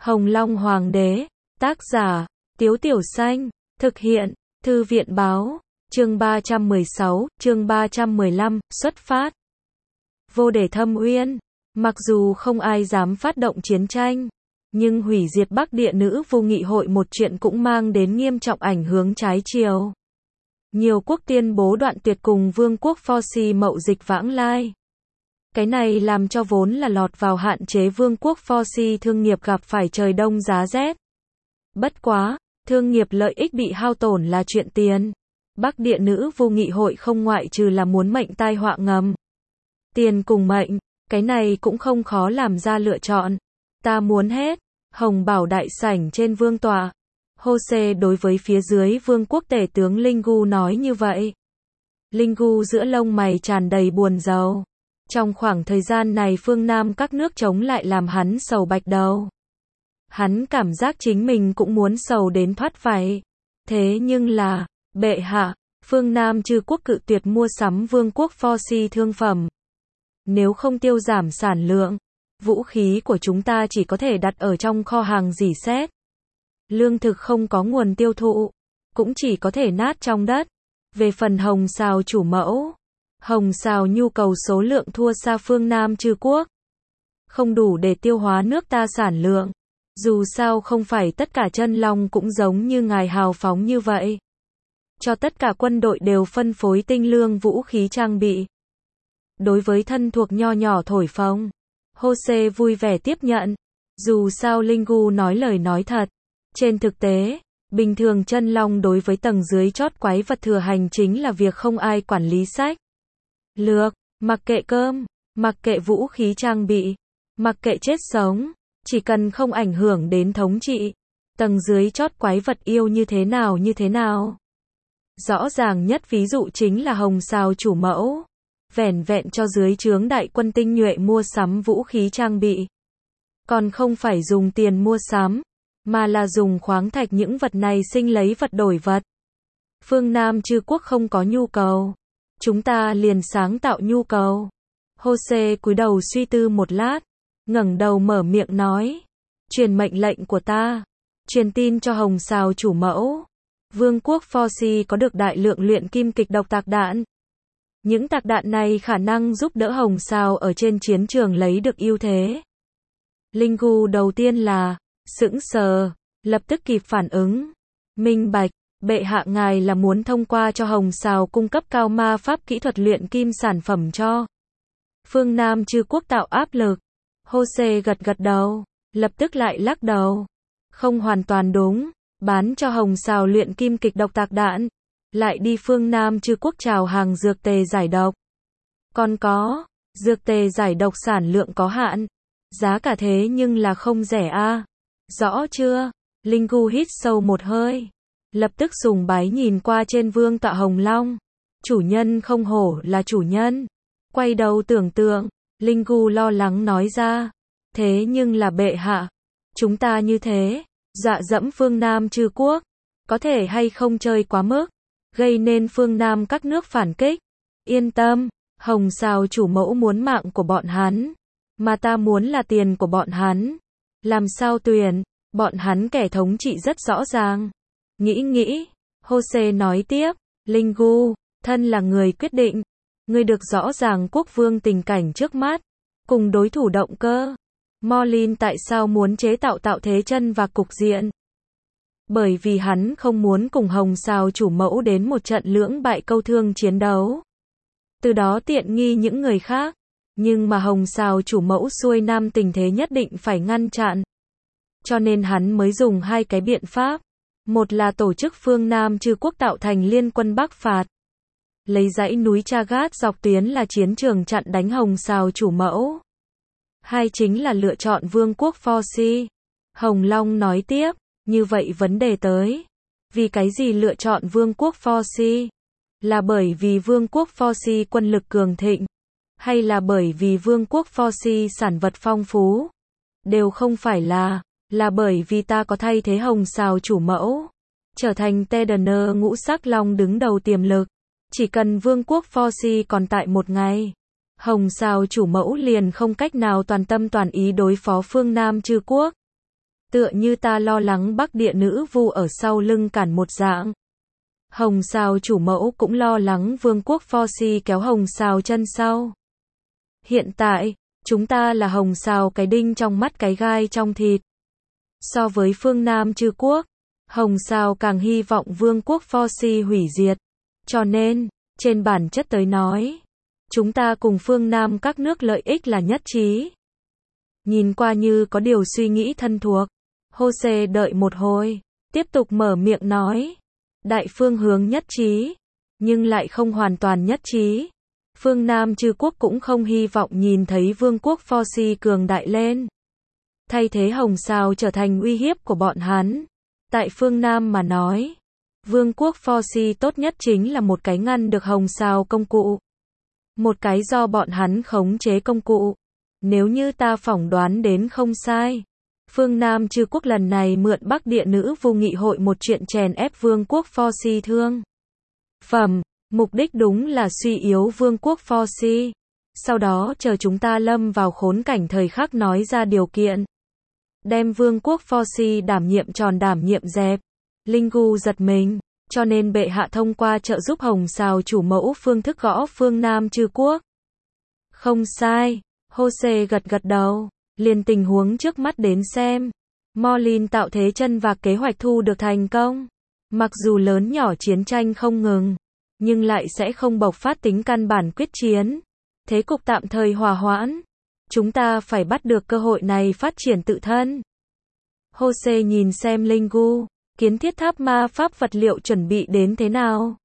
Hồng Long Hoàng đế, tác giả, Tiếu Tiểu Xanh, thực hiện, Thư viện Báo, chương 316, chương 315, xuất phát. Vô để thâm uyên, mặc dù không ai dám phát động chiến tranh, nhưng hủy diệt Bắc Địa Nữ Vu Nghị hội một chuyện cũng mang đến nghiêm trọng ảnh hưởng trái chiều. Nhiều quốc tuyên bố đoạn tuyệt cùng Vương quốc Forci mậu dịch vãng lai. Cái này làm cho vốn là lọt vào hạn chế Vương quốc Forci thương nghiệp gặp phải trời đông giá rét. Bất quá, thương nghiệp lợi ích bị hao tổn là chuyện tiền. Bắc Địa Nữ Vu Nghị hội không ngoại trừ là muốn mệnh tai họa ngầm. Tiền cùng mệnh, cái này cũng không khó làm ra lựa chọn. Ta muốn hết. Hồng Bảo đại sảnh trên vương tọa. Hô-xê đối với phía dưới vương quốc tể tướng Linh Gu nói như vậy. Linh Gu giữa lông mày tràn đầy buồn rầu. Trong khoảng thời gian này phương Nam các nước chống lại làm hắn sầu bạch đầu. Hắn cảm giác chính mình cũng muốn sầu đến thoát vảy. Thế nhưng là, bệ hạ, phương Nam chư quốc cự tuyệt mua sắm vương quốc Forci thương phẩm. Nếu không tiêu giảm sản lượng, vũ khí của chúng ta chỉ có thể đặt ở trong kho hàng rỉ sét. Lương thực không có nguồn tiêu thụ, cũng chỉ có thể nát trong đất. Về phần Hồng Sào chủ mẫu, Hồng Sào nhu cầu số lượng thua xa phương Nam chư quốc. Không đủ để tiêu hóa nước ta sản lượng. Dù sao không phải tất cả chân long cũng giống như ngài hào phóng như vậy. Cho tất cả quân đội đều phân phối tinh lương vũ khí trang bị. Đối với thân thuộc nho nhỏ thổi phồng, Hô-xê vui vẻ tiếp nhận. Dù sao Linh Gu nói lời nói thật. Trên thực tế, bình thường chân long đối với tầng dưới chót quái vật thừa hành chính là việc không ai quản lý sách lược, mặc kệ cơm, mặc kệ vũ khí trang bị, mặc kệ chết sống, chỉ cần không ảnh hưởng đến thống trị. Tầng dưới chót quái vật yêu như thế nào như thế nào. Rõ ràng nhất ví dụ chính là Hồng Sào chủ mẫu. Vẻn vẹn cho dưới trướng đại quân tinh nhuệ mua sắm vũ khí trang bị. Còn không phải dùng tiền mua sắm, mà là dùng khoáng thạch những vật này sinh lấy vật đổi vật. Phương Nam chư quốc không có nhu cầu. Chúng ta liền sáng tạo nhu cầu. Hô-xê cúi đầu suy tư một lát, ngẩng đầu mở miệng nói. Truyền mệnh lệnh của ta. Truyền tin cho Hồng Sào chủ mẫu. Vương quốc Forci có được đại lượng luyện kim kịch độc tạc đạn. Những tạc đạn này khả năng giúp đỡ Hồng Sào ở trên chiến trường lấy được ưu thế. Linh Gu đầu tiên là sững sờ, lập tức kịp phản ứng. Minh bạch, bệ hạ ngài là muốn thông qua cho Hồng Sào cung cấp cao ma pháp kỹ thuật luyện kim sản phẩm cho phương Nam chư quốc tạo áp lực. Hô-xê gật gật đầu, lập tức lại lắc đầu. Không hoàn toàn đúng, bán cho Hồng Sào luyện kim kịch độc tạc đạn, lại đi phương Nam chư quốc chào hàng dược tề giải độc. Còn có, dược tề giải độc sản lượng có hạn, giá cả thế nhưng là không rẻ a. Rõ chưa? Linh Gu hít sâu một hơi, lập tức sùng bái nhìn qua trên vương tọa Hồng Long. Chủ nhân không hổ là chủ nhân. Quay đầu tưởng tượng, Linh Gu lo lắng nói ra. Thế nhưng là bệ hạ, chúng ta như thế, dọa dẫm phương Nam chư quốc, có thể hay không chơi quá mức, gây nên phương Nam các nước phản kích. Yên tâm, Hồng Sào chủ mẫu muốn mạng của bọn hắn, mà ta muốn là tiền của bọn hắn. Làm sao tuyển, bọn hắn kẻ thống trị rất rõ ràng. Nghĩ, Hô-xê nói tiếp, Linh Gu, thân là người quyết định. Ngươi được rõ ràng quốc vương tình cảnh trước mắt, cùng đối thủ động cơ. Morlin tại sao muốn chế tạo thế chân và cục diện? Bởi vì hắn không muốn cùng Hồng Sào chủ mẫu đến một trận lưỡng bại câu thương chiến đấu. Từ đó tiện nghi những người khác. Nhưng mà Hồng Sào chủ mẫu xuôi nam tình thế nhất định phải ngăn chặn. Cho nên hắn mới dùng hai cái biện pháp. Một là tổ chức phương Nam chư quốc tạo thành liên quân Bắc phạt. Lấy dãy núi Chagat dọc tuyến là chiến trường chặn đánh Hồng Sào chủ mẫu. Hai chính là lựa chọn vương quốc Forci. Hồng Long nói tiếp, như vậy vấn đề tới. Vì cái gì lựa chọn vương quốc Forci? Là bởi vì vương quốc Forci quân lực cường thịnh? Hay là bởi vì vương quốc Forci sản vật phong phú? Đều không phải là bởi vì ta có thay thế Hồng Sào chủ mẫu. Trở thành Tedener ngũ sắc long đứng đầu tiềm lực. Chỉ cần vương quốc Forci còn tại một ngày, Hồng Sào chủ mẫu liền không cách nào toàn tâm toàn ý đối phó phương Nam chư quốc. Tựa như ta lo lắng Bắc Địa nữ vu ở sau lưng cản một dạng. Hồng Sào chủ mẫu cũng lo lắng Vương quốc Pho-si kéo Hồng Sào chân sau. Hiện tại, chúng ta là Hồng Sào cái đinh trong mắt cái gai trong thịt. So với phương Nam Chư quốc, Hồng Sào càng hy vọng Vương quốc Pho-si hủy diệt. Cho nên, trên bản chất tới nói, chúng ta cùng phương Nam các nước lợi ích là nhất trí. Nhìn qua như có điều suy nghĩ thân thuộc. Hô-xê đợi một hồi, tiếp tục mở miệng nói. Đại phương hướng nhất trí, nhưng lại không hoàn toàn nhất trí. Phương Nam Chư quốc cũng không hy vọng nhìn thấy Vương quốc Pho-si cường đại lên. Thay thế Hồng Sào trở thành uy hiếp của bọn hắn. Tại phương Nam mà nói, Vương quốc Pho-si tốt nhất chính là một cái ngăn được Hồng Sào công cụ. Một cái do bọn hắn khống chế công cụ. Nếu như ta phỏng đoán đến không sai, phương Nam Chư quốc lần này mượn Bắc Địa nữ vu nghị hội một chuyện chèn ép Vương quốc Pho-si thương phẩm, mục đích đúng là suy yếu Vương quốc Pho-si. Sau đó chờ chúng ta lâm vào khốn cảnh thời khắc nói ra điều kiện. Đem Vương quốc Pho-si đảm nhiệm dẹp. Linh Gu giật mình, cho nên bệ hạ thông qua trợ giúp Hồng Sào chủ mẫu phương thức gõ phương Nam Chư quốc. Không sai, Hô-xê gật đầu, liền tình huống trước mắt đến xem. Morlin tạo thế chân vạc kế hoạch thu được thành công. Mặc dù lớn nhỏ chiến tranh không ngừng, nhưng lại sẽ không bộc phát tính căn bản quyết chiến. Thế cục tạm thời hòa hoãn. Chúng ta phải bắt được cơ hội này phát triển tự thân. Hô-xê nhìn xem Linh Gu, kiến thiết tháp ma pháp vật liệu chuẩn bị đến thế nào?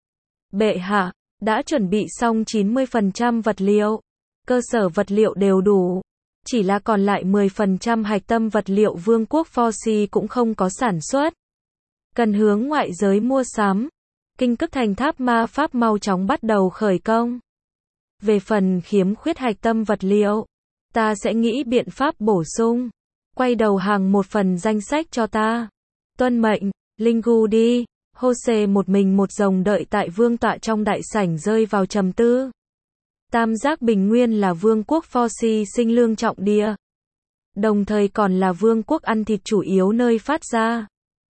Bệ hạ, đã chuẩn bị xong 90% vật liệu. Cơ sở vật liệu đều đủ. Chỉ là còn lại 10% hạch tâm vật liệu Vương quốc Pho-si cũng không có sản xuất. Cần hướng ngoại giới mua sắm. Kinh Cức Thành tháp ma pháp mau chóng bắt đầu khởi công. Về phần khiếm khuyết hạch tâm vật liệu, ta sẽ nghĩ biện pháp bổ sung. Quay đầu hàng một phần danh sách cho ta. Tuân mệnh, Linh Gu đi. Hô-xê một mình một rồng đợi tại vương tọa trong đại sảnh rơi vào trầm tư. Tam giác bình nguyên là Vương quốc Pho-si sinh lương trọng địa. Đồng thời còn là Vương quốc ăn thịt chủ yếu nơi phát ra.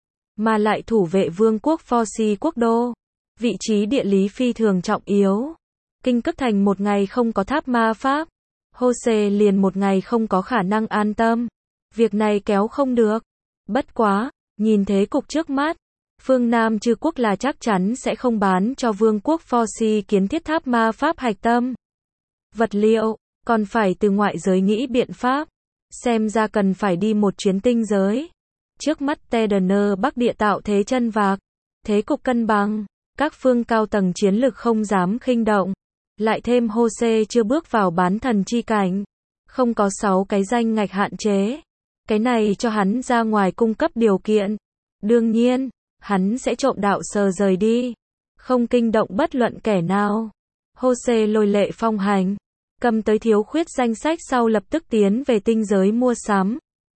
Mà lại thủ vệ Vương quốc Pho-si quốc đô. Vị trí địa lý phi thường trọng yếu. Kinh Cức Thành một ngày không có tháp ma pháp. Hô-xê liền một ngày không có khả năng an tâm. Việc này kéo không được. Bất quá, nhìn thế cục trước mắt, phương Nam Chư quốc là chắc chắn sẽ không bán cho Vương quốc Pho-si kiến thiết tháp ma pháp hạch tâm. Vật liệu, còn phải từ ngoại giới nghĩ biện pháp. Xem ra cần phải đi một chuyến tinh giới. Trước mắt Tedener Bắc Địa tạo thế chân vạc. Thế cục cân bằng. Các phương cao tầng chiến lực không dám khinh động. Lại thêm Hô-xê chưa bước vào bán thần chi cảnh. Không có 6 cái danh ngạch hạn chế. Cái này cho hắn ra ngoài cung cấp điều kiện. Đương nhiên, hắn sẽ trộm đạo sờ rời đi. Không kinh động bất luận kẻ nào. Hô-xê lôi lệ phong hành. Cầm tới thiếu khuyết danh sách sau lập tức tiến về tinh giới mua sắm.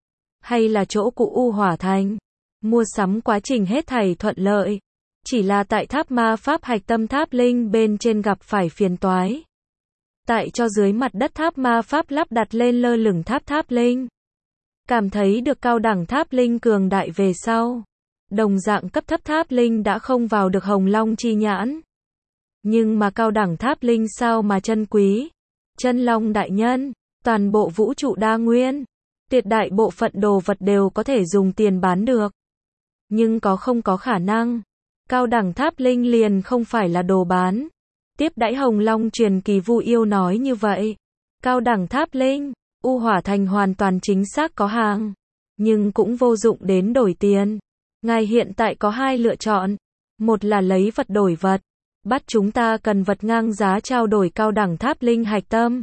Hay là chỗ cụ U Hỏa Thành. Mua sắm quá trình hết thảy thuận lợi. Chỉ là tại tháp ma pháp hạch tâm tháp linh bên trên gặp phải phiền toái. Tại cho dưới mặt đất tháp ma pháp lắp đặt lên lơ lửng tháp linh. Cảm thấy được cao đẳng tháp linh cường đại về sau. Đồng dạng cấp thấp tháp linh đã không vào được Hồng Long chi nhãn. Nhưng mà cao đẳng tháp linh sao mà chân quý. Chân Long đại nhân, toàn bộ vũ trụ đa nguyên. Tuyệt đại bộ phận đồ vật đều có thể dùng tiền bán được. Nhưng không có khả năng. Cao đẳng tháp linh liền không phải là đồ bán. Tiếp đãi Hồng Long truyền kỳ Vu Yêu nói như vậy. Cao đẳng tháp linh, U Hỏa Thành hoàn toàn chính xác có hàng. Nhưng cũng vô dụng đến đổi tiền. Ngài hiện tại có 2 lựa chọn. Một là lấy vật đổi vật. Bắt chúng ta cần vật ngang giá trao đổi cao đẳng tháp linh hạch tâm.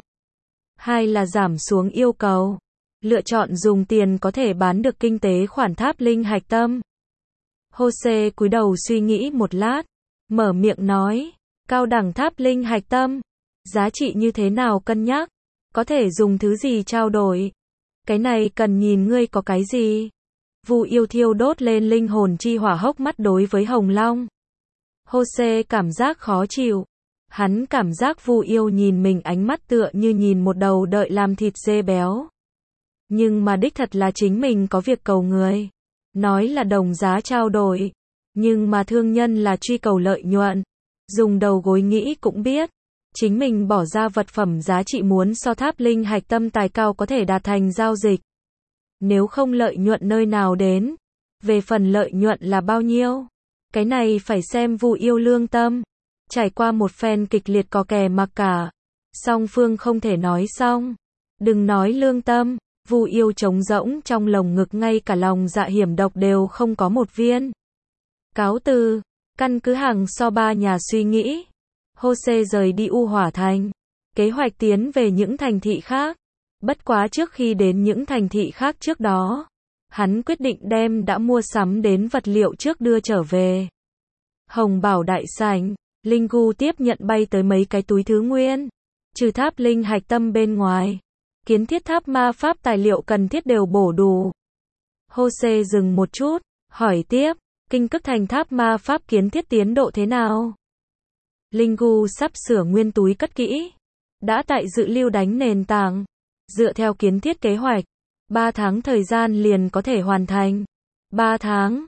2 là giảm xuống yêu cầu. Lựa chọn dùng tiền có thể bán được kinh tế khoản tháp linh hạch tâm. Hô-xê cúi đầu suy nghĩ một lát. Mở miệng nói. Cao đẳng tháp linh hạch tâm. Giá trị như thế nào cân nhắc? Có thể dùng thứ gì trao đổi? Cái này cần nhìn ngươi có cái gì? Vu Yêu thiêu đốt lên linh hồn chi hỏa hốc mắt đối với Hồng Long. Hô-xê cảm giác khó chịu. Hắn cảm giác Vu Yêu nhìn mình ánh mắt tựa như nhìn một đầu đợi làm thịt dê béo. Nhưng mà đích thật là chính mình có việc cầu người. Nói là đồng giá trao đổi. Nhưng mà thương nhân là truy cầu lợi nhuận. Dùng đầu gối nghĩ cũng biết. Chính mình bỏ ra vật phẩm giá trị muốn so tháp linh hạch tâm tài cao có thể đạt thành giao dịch. Nếu không lợi nhuận nơi nào đến. Về phần lợi nhuận là bao nhiêu? Cái này phải xem Vu Yêu lương tâm. Trải qua một phen kịch liệt có kè mặc cả. Song phương không thể nói xong. Đừng nói lương tâm. Vu Yêu trống rỗng trong lồng ngực, ngay cả lòng dạ hiểm độc đều không có một viên. Cáo từ. Căn cứ hàng so ba nhà suy nghĩ. Jose rời đi U Hỏa Thành. Kế hoạch tiến về những thành thị khác. Bất quá trước khi đến những thành thị khác trước đó, hắn quyết định đem đã mua sắm đến vật liệu trước đưa trở về. Hồng Bảo đại sảnh, Linh Gu tiếp nhận bay tới mấy cái túi thứ nguyên. Trừ tháp linh hạch tâm bên ngoài, kiến thiết tháp ma pháp tài liệu cần thiết đều bổ đủ. Jose dừng một chút, hỏi tiếp, Kinh Cức Thành tháp ma pháp kiến thiết tiến độ thế nào? Linh Gu sắp sửa nguyên túi cất kỹ. Đã tại dự lưu đánh nền tảng. Dựa theo kiến thiết kế hoạch, 3 tháng thời gian liền có thể hoàn thành. 3 tháng,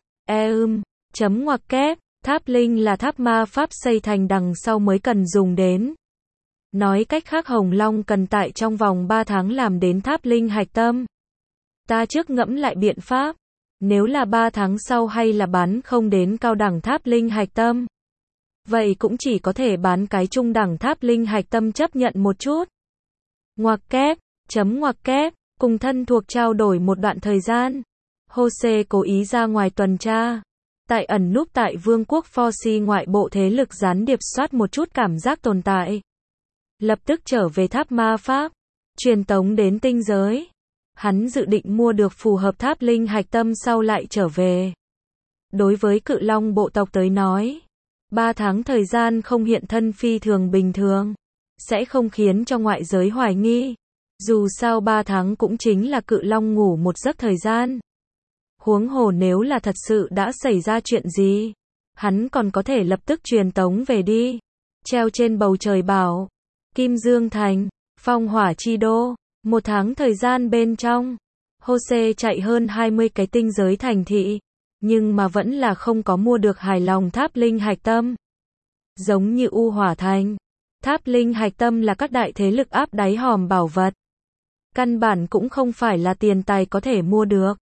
chấm ngoặc kép, tháp linh là tháp ma pháp xây thành đằng sau mới cần dùng đến. Nói cách khác Hồng Long cần tại trong vòng 3 tháng làm đến tháp linh hạch tâm. Ta trước ngẫm lại biện pháp. Nếu là 3 tháng sau hay là bán không đến cao đẳng tháp linh hạch tâm. Vậy cũng chỉ có thể bán cái trung đẳng tháp linh hạch tâm chấp nhận một chút. Ngoặc kép, chấm ngoặc kép, cùng thân thuộc trao đổi một đoạn thời gian. Jose cố ý ra ngoài tuần tra. Tại ẩn núp tại Vương quốc Forsi ngoại bộ thế lực gián điệp soát một chút cảm giác tồn tại. Lập tức trở về tháp ma pháp. Truyền tống đến tinh giới. Hắn dự định mua được phù hợp tháp linh hạch tâm sau lại trở về. Đối với Cự Long bộ tộc tới nói, 3 tháng thời gian không hiện thân phi thường bình thường. Sẽ không khiến cho ngoại giới hoài nghi. Dù sao 3 tháng cũng chính là Cự Long ngủ một giấc thời gian. Huống hồ nếu là thật sự đã xảy ra chuyện gì, hắn còn có thể lập tức truyền tống về đi. Treo trên bầu trời bảo, Kim Dương Thành, Phong Hỏa Chi Đô, 1 tháng thời gian bên trong, Jose chạy hơn 20 cái tinh giới thành thị, nhưng mà vẫn là không có mua được hài lòng tháp linh hạch tâm. Giống như U Hỏa Thành, tháp linh hạch tâm là các đại thế lực áp đáy hòm bảo vật. Căn bản cũng không phải là tiền tài có thể mua được.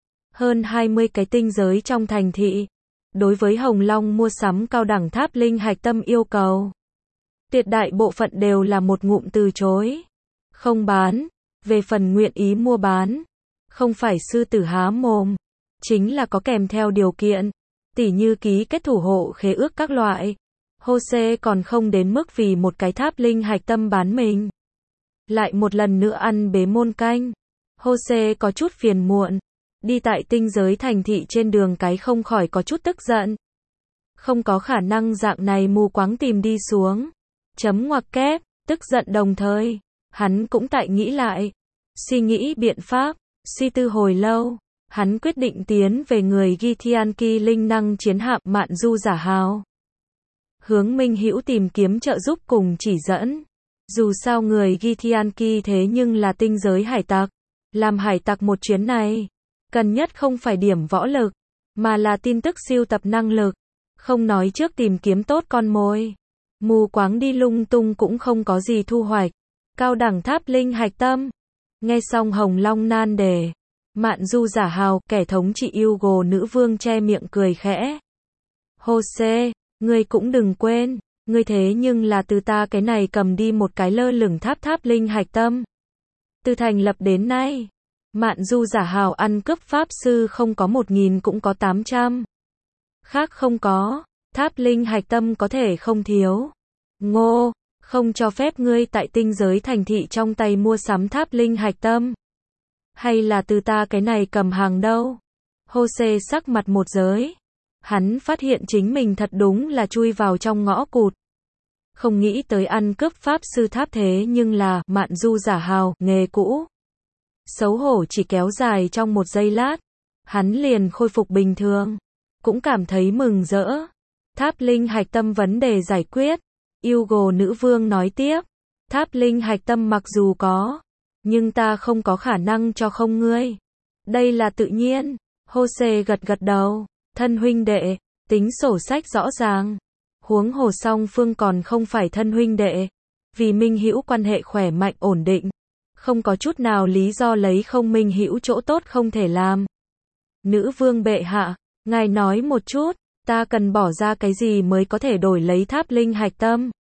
Hơn 20 cái tinh giới trong thành thị. Đối với Hồng Long mua sắm cao đẳng tháp linh hạch tâm yêu cầu. Tuyệt đại bộ phận đều là một ngụm từ chối. Không bán. Về phần nguyện ý mua bán. Không phải sư tử há mồm. Chính là có kèm theo điều kiện. Tỉ như ký kết thủ hộ khế ước các loại. Jose còn không đến mức vì một cái tháp linh hạch tâm bán mình. Lại một lần nữa ăn bế môn canh. Jose có chút phiền muộn. Đi tại tinh giới thành thị trên đường cái không khỏi có chút tức giận. Không có khả năng dạng này mù quáng tìm đi xuống. Chấm ngoặc kép, tức giận đồng thời. Hắn cũng tại nghĩ lại. Suy nghĩ biện pháp. Suy tư hồi lâu. Hắn quyết định tiến về người Githyanki linh năng chiến hạm Mạn Du Giả Hào. Hướng Minh Hữu tìm kiếm trợ giúp cùng chỉ dẫn. Dù sao người Githyanki thế nhưng là tinh giới hải tặc. Làm hải tặc một chuyến này, cần nhất không phải điểm võ lực, mà là tin tức siêu tập năng lực. Không nói trước tìm kiếm tốt con mồi. Mù quáng đi lung tung cũng không có gì thu hoạch. Cao đẳng tháp linh hạch tâm. Nghe xong Hồng Long nan đề. Mạn Du Giả Hào, kẻ thống trị Hugo nữ vương che miệng cười khẽ. Jose, ngươi cũng đừng quên. Ngươi thế nhưng là từ ta cái này cầm đi một cái lơ lửng tháp linh hạch tâm. Từ thành lập đến nay, Mạn Du Giả Hào ăn cướp pháp sư không có 1000 cũng có 800. Khác không có, tháp linh hạch tâm có thể không thiếu. Ngô, không cho phép ngươi tại tinh giới thành thị trong tay mua sắm tháp linh hạch tâm. Hay là từ ta cái này cầm hàng đâu? Jose sắc mặt một giới. Hắn phát hiện chính mình thật đúng là chui vào trong ngõ cụt. Không nghĩ tới ăn cướp pháp sư tháp thế nhưng là Mạn Du Giả Hào, nghề cũ. Xấu hổ chỉ kéo dài trong một giây lát. Hắn liền khôi phục bình thường. Cũng cảm thấy mừng rỡ. Tháp linh hạch tâm vấn đề giải quyết. Hugo nữ vương nói tiếp. Tháp linh hạch tâm mặc dù có. Nhưng ta không có khả năng cho không ngươi. Đây là tự nhiên. Jose gật gật đầu. Thân huynh đệ, tính sổ sách rõ ràng. Huống hồ song phương còn không phải thân huynh đệ. Vì minh hữu quan hệ khỏe mạnh ổn định. Không có chút nào lý do lấy không minh hữu chỗ tốt không thể làm. Nữ vương bệ hạ, ngài nói một chút, ta cần bỏ ra cái gì mới có thể đổi lấy tháp linh hạch tâm?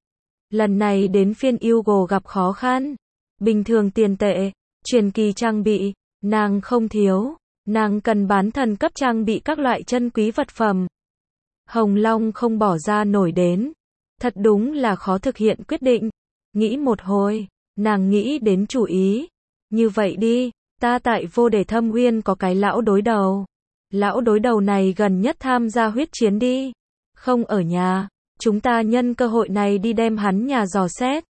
Lần này đến phiên Hugo gặp khó khăn. Bình thường tiền tệ, truyền kỳ trang bị, nàng không thiếu. Nàng cần bán thần cấp trang bị các loại chân quý vật phẩm. Hồng Long không bỏ ra nổi đến. Thật đúng là khó thực hiện quyết định. Nghĩ một hồi, nàng nghĩ đến chủ ý. Như vậy đi, ta tại Vô Đề Thâm Uyên có cái lão đối đầu. Lão đối đầu này gần nhất tham gia huyết chiến đi. Không ở nhà, chúng ta nhân cơ hội này đi đem hắn nhà dò xét.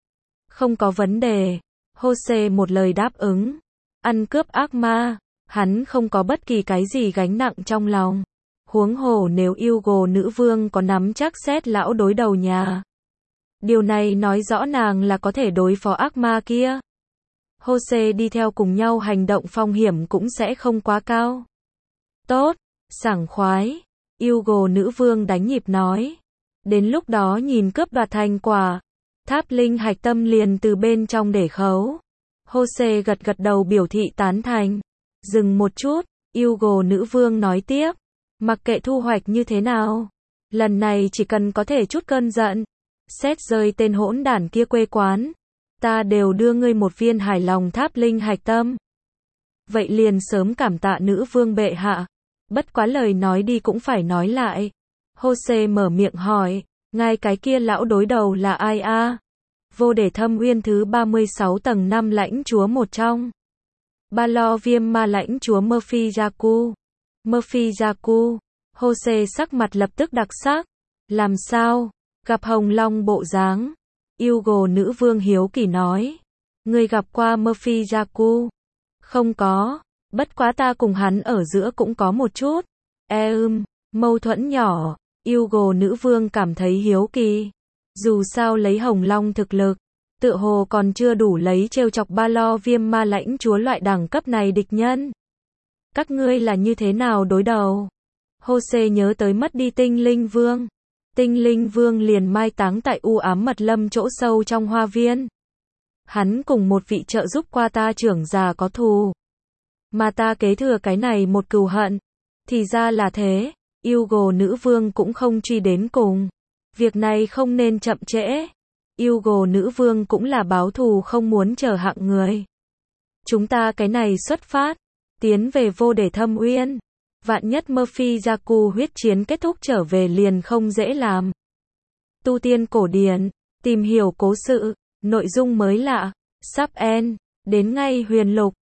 Không có vấn đề. Jose một lời đáp ứng. Ăn cướp ác ma, hắn không có bất kỳ cái gì gánh nặng trong lòng. Huống hồ nếu Hugo nữ vương có nắm chắc xét lão đối đầu nhà. Điều này nói rõ nàng là có thể đối phó ác ma kia. Jose đi theo cùng nhau hành động phong hiểm cũng sẽ không quá cao. Tốt, sảng khoái. Hugo nữ vương đánh nhịp nói. Đến lúc đó nhìn cướp đoạt thành quả. Tháp linh hạch tâm liền từ bên trong để khấu. Jose gật gật đầu biểu thị tán thành. Dừng một chút, Hugo nữ vương nói tiếp. Mặc kệ thu hoạch như thế nào. Lần này chỉ cần có thể chút cơn giận. Xét rơi tên hỗn đản kia quê quán. Ta đều đưa ngươi một viên hài lòng tháp linh hạch tâm. Vậy liền sớm cảm tạ nữ vương bệ hạ. Bất quá lời nói đi cũng phải nói lại. Jose mở miệng hỏi. Ngài cái kia lão đối đầu là ai a? Vô Đề Thâm Uyên thứ 36 tầng 5 lãnh chúa một trong. Ba lo viêm ma lãnh chúa Murphy Jaku. Murphy Jaku. Jose sắc mặt lập tức đặc sắc. Làm sao? Gặp Hồng Long bộ dáng. Hugo nữ vương hiếu kỳ nói. Người gặp qua Murphy Jaku? Không có. Bất quá ta cùng hắn ở giữa cũng có một chút. Mâu thuẫn nhỏ. Hugo nữ vương cảm thấy hiếu kỳ. Dù sao lấy Hồng Long thực lực, tựa hồ còn chưa đủ lấy trêu chọc ba lo viêm ma lãnh chúa loại đẳng cấp này địch nhân. Các ngươi là như thế nào đối đầu? Jose nhớ tới mất đi tinh linh vương. Tinh linh vương liền mai táng tại u ám mật lâm chỗ sâu trong hoa viên. Hắn cùng một vị trợ giúp qua ta trưởng già có thù. Mà ta kế thừa cái này một cừu hận. Thì ra là thế. Hugo nữ vương cũng không truy đến cùng. Việc này không nên chậm trễ. Hugo nữ vương cũng là báo thù không muốn chờ hạng người. Chúng ta cái này xuất phát. Tiến về Vô Đề Thâm Uyên. Vạn nhất Murphy Jaku huyết chiến kết thúc trở về liền không dễ làm. Tu tiên cổ điển. Tìm hiểu cố sự. Nội dung mới lạ. Sắp end. Đến ngay huyền lục.